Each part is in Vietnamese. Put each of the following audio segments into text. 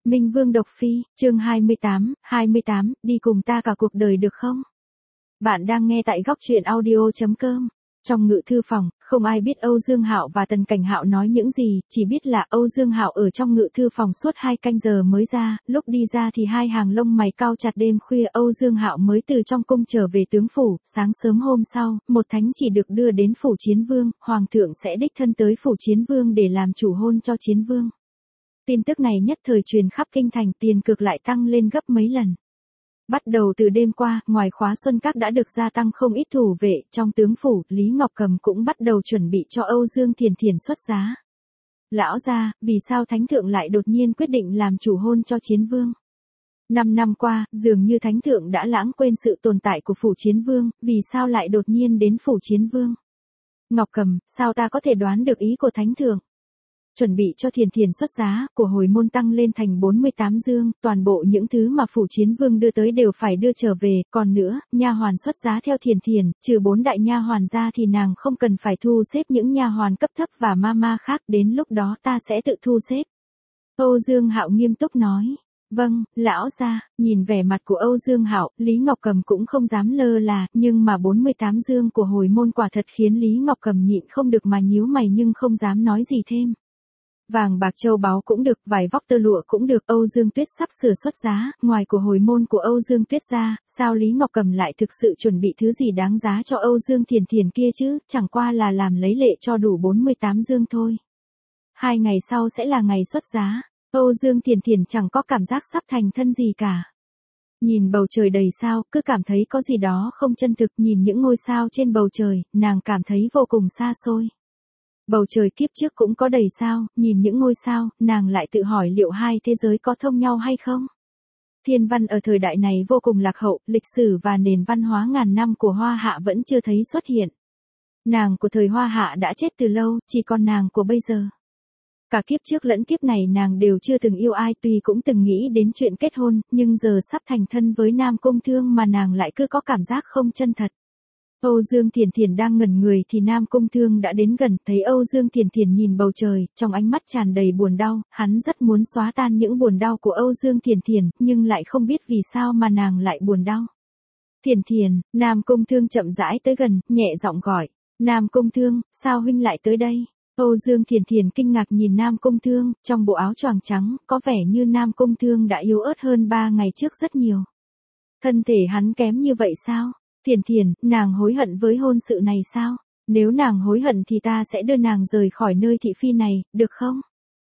Minh Vương độc phi, chương 28, đi cùng ta cả cuộc đời được không? Bạn đang nghe tại góc truyện audio.com. Trong ngự thư phòng, không ai biết Âu Dương Hạo và Tần Cảnh Hạo nói những gì, chỉ biết là Âu Dương Hạo ở trong ngự thư phòng suốt 2 canh giờ mới ra, lúc đi ra thì hai hàng lông mày cau chặt. Đêm khuya Âu Dương Hạo mới từ trong cung trở về tướng phủ. Sáng sớm hôm sau, một thánh chỉ được đưa đến phủ Chiến Vương, hoàng thượng sẽ đích thân tới phủ Chiến Vương để làm chủ hôn cho Chiến Vương. Tin tức này nhất thời truyền khắp kinh thành, tiền cược lại tăng lên gấp mấy lần. Bắt đầu từ đêm qua, ngoài khóa xuân các đã được gia tăng không ít thủ vệ, trong tướng phủ, Lý Ngọc Cầm cũng bắt đầu chuẩn bị cho Âu Dương Thiền Thiền xuất giá. Lão gia, vì sao Thánh Thượng lại đột nhiên quyết định làm chủ hôn cho Chiến Vương? 5 năm qua, dường như Thánh Thượng đã lãng quên sự tồn tại của phủ Chiến Vương, vì sao lại đột nhiên đến phủ Chiến Vương? Ngọc Cầm, sao ta có thể đoán được ý của Thánh Thượng? Chuẩn bị cho Thiền Thiền xuất giá, của hồi môn tăng lên thành 48 dương, toàn bộ những thứ mà phủ Chiến Vương đưa tới đều phải đưa trở về, còn nữa, nha hoàn xuất giá theo Thiền Thiền, trừ 4 đại nha hoàn ra thì nàng không cần phải thu xếp những nha hoàn cấp thấp và ma khác, đến lúc đó ta sẽ tự thu xếp. Âu Dương Hạo nghiêm túc nói. Vâng, lão gia. Nhìn vẻ mặt của Âu Dương Hạo, Lý Ngọc Cầm cũng không dám lơ là, nhưng mà 48 dương của hồi môn quả thật khiến Lý Ngọc Cầm nhịn không được mà nhíu mày nhưng không dám nói gì thêm. Vàng bạc châu báu cũng được, vải vóc tơ lụa cũng được, Âu Dương Tuyết sắp sửa xuất giá, ngoài của hồi môn của Âu Dương Tuyết ra, sao Lý Ngọc Cầm lại thực sự chuẩn bị thứ gì đáng giá cho Âu Dương Thiền Thiền kia chứ, chẳng qua là làm lấy lệ cho đủ 48 dương thôi. 2 ngày sau sẽ là ngày xuất giá, Âu Dương Thiền Thiền chẳng có cảm giác sắp thành thân gì cả. Nhìn bầu trời đầy sao, cứ cảm thấy có gì đó không chân thực, nhìn những ngôi sao trên bầu trời, nàng cảm thấy vô cùng xa xôi. Bầu trời kiếp trước cũng có đầy sao, nhìn những ngôi sao, nàng lại tự hỏi liệu hai thế giới có thông nhau hay không? Thiên văn ở thời đại này vô cùng lạc hậu, lịch sử và nền văn hóa ngàn năm của Hoa Hạ vẫn chưa thấy xuất hiện. Nàng của thời Hoa Hạ đã chết từ lâu, chỉ còn nàng của bây giờ. Cả kiếp trước lẫn kiếp này nàng đều chưa từng yêu ai, tuy cũng từng nghĩ đến chuyện kết hôn, nhưng giờ sắp thành thân với Nam Cung Thương mà nàng lại cứ có cảm giác không chân thật. Âu Dương Thiền Thiền đang ngẩn người thì Nam Cung Thương đã đến gần, thấy Âu Dương Thiền Thiền nhìn bầu trời, trong ánh mắt tràn đầy buồn đau, hắn rất muốn xóa tan những buồn đau của Âu Dương Thiền Thiền, nhưng lại không biết vì sao mà nàng lại buồn đau. Thiền Thiền, Nam Cung Thương chậm rãi tới gần, nhẹ giọng gọi, Nam Cung Thương, sao huynh lại tới đây? Âu Dương Thiền Thiền kinh ngạc nhìn Nam Cung Thương, trong bộ áo choàng trắng, có vẻ như Nam Cung Thương đã yếu ớt hơn 3 ngày trước rất nhiều. Thân thể hắn kém như vậy sao? Thiền Thiền, nàng hối hận với hôn sự này sao? Nếu nàng hối hận thì ta sẽ đưa nàng rời khỏi nơi thị phi này, được không?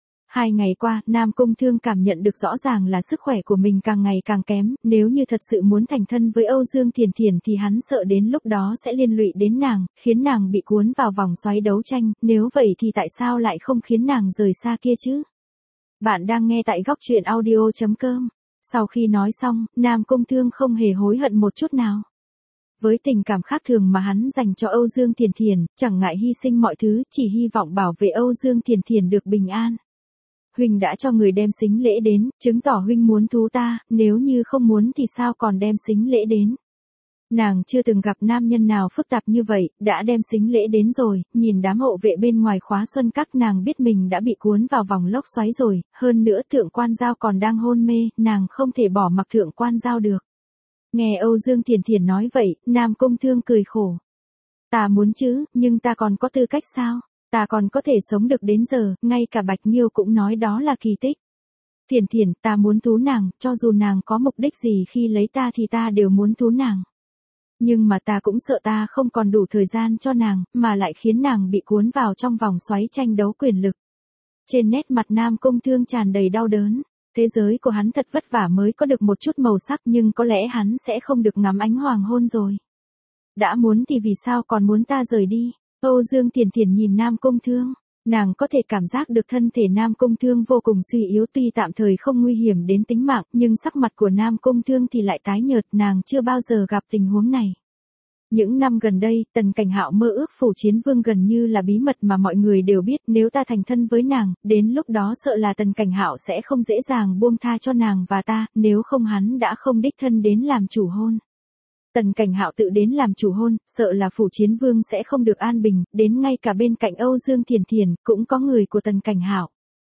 2 ngày qua, Nam Cung Thương cảm nhận được rõ ràng là sức khỏe của mình càng ngày càng kém, nếu như thật sự muốn thành thân với Âu Dương Thiền Thiền thì hắn sợ đến lúc đó sẽ liên lụy đến nàng, khiến nàng bị cuốn vào vòng xoáy đấu tranh, nếu vậy thì tại sao lại không khiến nàng rời xa kia chứ? Bạn đang nghe tại góc truyện audio.com. Sau khi nói xong, Nam Cung Thương không hề hối hận một chút nào. Với tình cảm khác thường mà hắn dành cho Âu Dương Thiền Thiền, chẳng ngại hy sinh mọi thứ, chỉ hy vọng bảo vệ Âu Dương Thiền Thiền được bình an. Huynh đã cho người đem sính lễ đến, chứng tỏ huynh muốn thú ta, nếu như không muốn thì sao còn đem sính lễ đến. Nàng chưa từng gặp nam nhân nào phức tạp như vậy, đã đem sính lễ đến rồi, nhìn đám hộ vệ bên ngoài khóa xuân các, nàng biết mình đã bị cuốn vào vòng lốc xoáy rồi, hơn nữa Thượng Quan Giao còn đang hôn mê, nàng không thể bỏ mặc Thượng Quan Giao được. Nghe Âu Dương Thiền Thiền nói vậy, Nam Cung Thương cười khổ. Ta muốn chứ, nhưng ta còn có tư cách sao? Ta còn có thể sống được đến giờ, ngay cả Bạch Nghiêu cũng nói đó là kỳ tích. Thiền Thiền, ta muốn thú nàng, cho dù nàng có mục đích gì khi lấy ta thì ta đều muốn thú nàng. Nhưng mà ta cũng sợ ta không còn đủ thời gian cho nàng, mà lại khiến nàng bị cuốn vào trong vòng xoáy tranh đấu quyền lực. Trên nét mặt Nam Cung Thương tràn đầy đau đớn. Thế giới của hắn thật vất vả mới có được một chút màu sắc, nhưng có lẽ hắn sẽ không được ngắm ánh hoàng hôn rồi. Đã muốn thì vì sao còn muốn ta rời đi? Âu Dương Thiền Thiền nhìn Nam Cung Thương, nàng có thể cảm giác được thân thể Nam Cung Thương vô cùng suy yếu, tuy tạm thời không nguy hiểm đến tính mạng, nhưng sắc mặt của Nam Cung Thương thì lại tái nhợt, nàng chưa bao giờ gặp tình huống này. Những năm gần đây, Tần Cảnh Hạo mơ ước phủ Chiến Vương gần như là bí mật mà mọi người đều biết, nếu ta thành thân với nàng, đến lúc đó sợ là Tần Cảnh Hạo sẽ không dễ dàng buông tha cho nàng và ta, nếu không hắn đã không đích thân đến làm chủ hôn. Tần Cảnh Hạo tự đến làm chủ hôn, sợ là phủ Chiến Vương sẽ không được an bình, đến ngay cả bên cạnh Âu Dương Thiền Thiền, cũng có người của Tần Cảnh Hạo.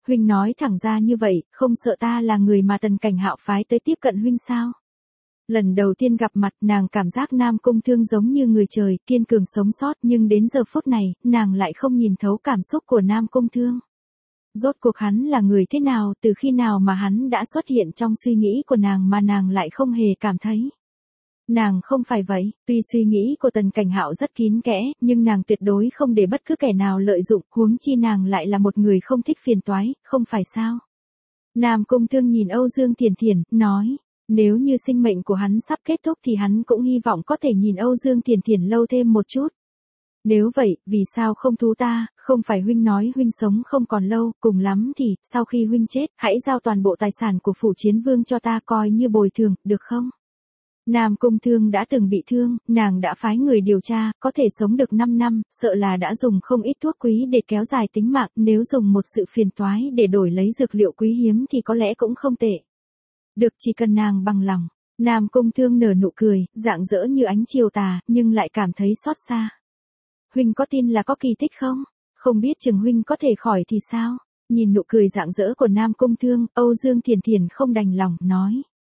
Huynh nói thẳng ra như vậy, không sợ ta là người mà Tần Cảnh Hạo phái tới tiếp cận huynh sao? Lần đầu tiên gặp mặt nàng cảm giác Nam Cung Thương giống như người trời, kiên cường sống sót, nhưng đến giờ phút này, nàng lại không nhìn thấu cảm xúc của Nam Cung Thương. Rốt cuộc hắn là người thế nào, từ khi nào mà hắn đã xuất hiện trong suy nghĩ của nàng mà nàng lại không hề cảm thấy. Nàng không phải vậy, tuy suy nghĩ của Tần Cảnh Hạo rất kín kẽ, nhưng nàng tuyệt đối không để bất cứ kẻ nào lợi dụng, huống chi nàng lại là một người không thích phiền toái, không phải sao? Nam Cung Thương nhìn Âu Dương Thiền Thiền, nói, nếu như sinh mệnh của hắn sắp kết thúc thì hắn cũng hy vọng có thể nhìn Âu Dương Thiền Thiền lâu thêm một chút. Nếu vậy, vì sao không thú ta, không phải huynh nói huynh sống không còn lâu, cùng lắm thì, sau khi huynh chết, hãy giao toàn bộ tài sản của Phủ Chiến Vương cho ta coi như bồi thường, được không? Nam Cung Thương đã từng bị thương, nàng đã phái người điều tra, có thể sống được 5 năm, sợ là đã dùng không ít thuốc quý để kéo dài tính mạng, nếu dùng một sự phiền toái để đổi lấy dược liệu quý hiếm thì có lẽ cũng không tệ. Được, chỉ cần nàng bằng lòng. Nam Cung Thương nở nụ cười, rạng rỡ như ánh chiều tà, nhưng lại cảm thấy xót xa. Huynh có tin là có kỳ tích không? Không biết chừng huynh có thể khỏi thì sao? Nhìn nụ cười rạng rỡ của Nam Cung Thương, Âu Dương Thiền Thiền không đành lòng, nói.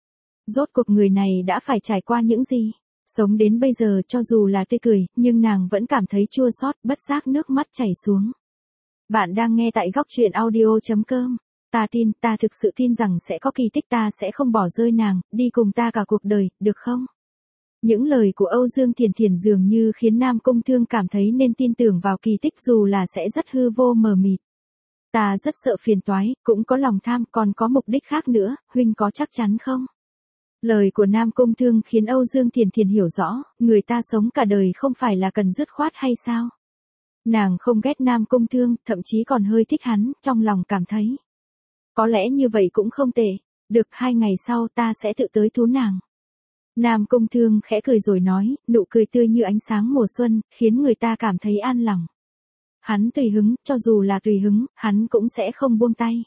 Rốt cuộc người này đã phải trải qua những gì? Sống đến bây giờ cho dù là tươi cười, nhưng nàng vẫn cảm thấy chua xót, bất giác nước mắt chảy xuống. Bạn đang nghe tại góc truyện audio.com. Ta thực sự tin rằng sẽ có kỳ tích, ta sẽ không bỏ rơi nàng, đi cùng ta cả cuộc đời, được không? Những lời của Âu Dương Thiền Thiền dường như khiến Nam Cung Thương cảm thấy nên tin tưởng vào kỳ tích dù là sẽ rất hư vô mờ mịt. Ta rất sợ phiền toái, cũng có lòng tham, còn có mục đích khác nữa, huynh có chắc chắn không? Lời của Nam Cung Thương khiến Âu Dương Thiền Thiền hiểu rõ, người ta sống cả đời không phải là cần dứt khoát hay sao? Nàng không ghét Nam Cung Thương, thậm chí còn hơi thích hắn, trong lòng cảm thấy. Có lẽ như vậy cũng không tệ, được 2 ngày sau ta sẽ tự tới thú nàng. Nam Cung Thương khẽ cười rồi nói, nụ cười tươi như ánh sáng mùa xuân, khiến người ta cảm thấy an lòng. Hắn tùy hứng, cho dù là tùy hứng, hắn cũng sẽ không buông tay.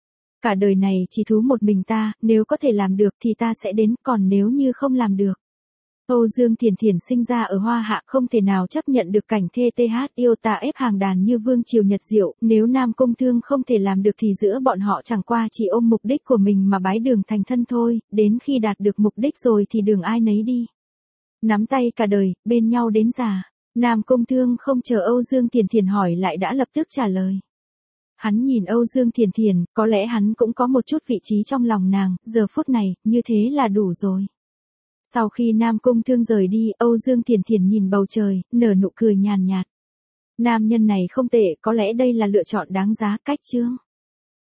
Cả đời này chỉ thú một mình ta, nếu có thể làm được thì ta sẽ đến, còn nếu như không làm được. Âu Dương Thiền Thiền sinh ra ở Hoa Hạ, không thể nào chấp nhận được cảnh thê TH yêu tà ép hàng đàn như vương triều Nhật Diệu, nếu Nam Cung Thương không thể làm được thì giữa bọn họ chẳng qua chỉ ôm mục đích của mình mà bái đường thành thân thôi, đến khi đạt được mục đích rồi thì đường ai nấy đi. Nắm tay cả đời, bên nhau đến già. Nam Cung Thương không chờ Âu Dương Thiền Thiền hỏi lại đã lập tức trả lời. Hắn nhìn Âu Dương Thiền Thiền, có lẽ hắn cũng có một chút vị trí trong lòng nàng, giờ phút này, như thế là đủ rồi. Sau khi Nam Cung Thương rời đi, Âu Dương Thiền Thiền nhìn bầu trời, nở nụ cười nhàn nhạt. Nam nhân này không tệ, có lẽ đây là lựa chọn đáng giá. Cách chương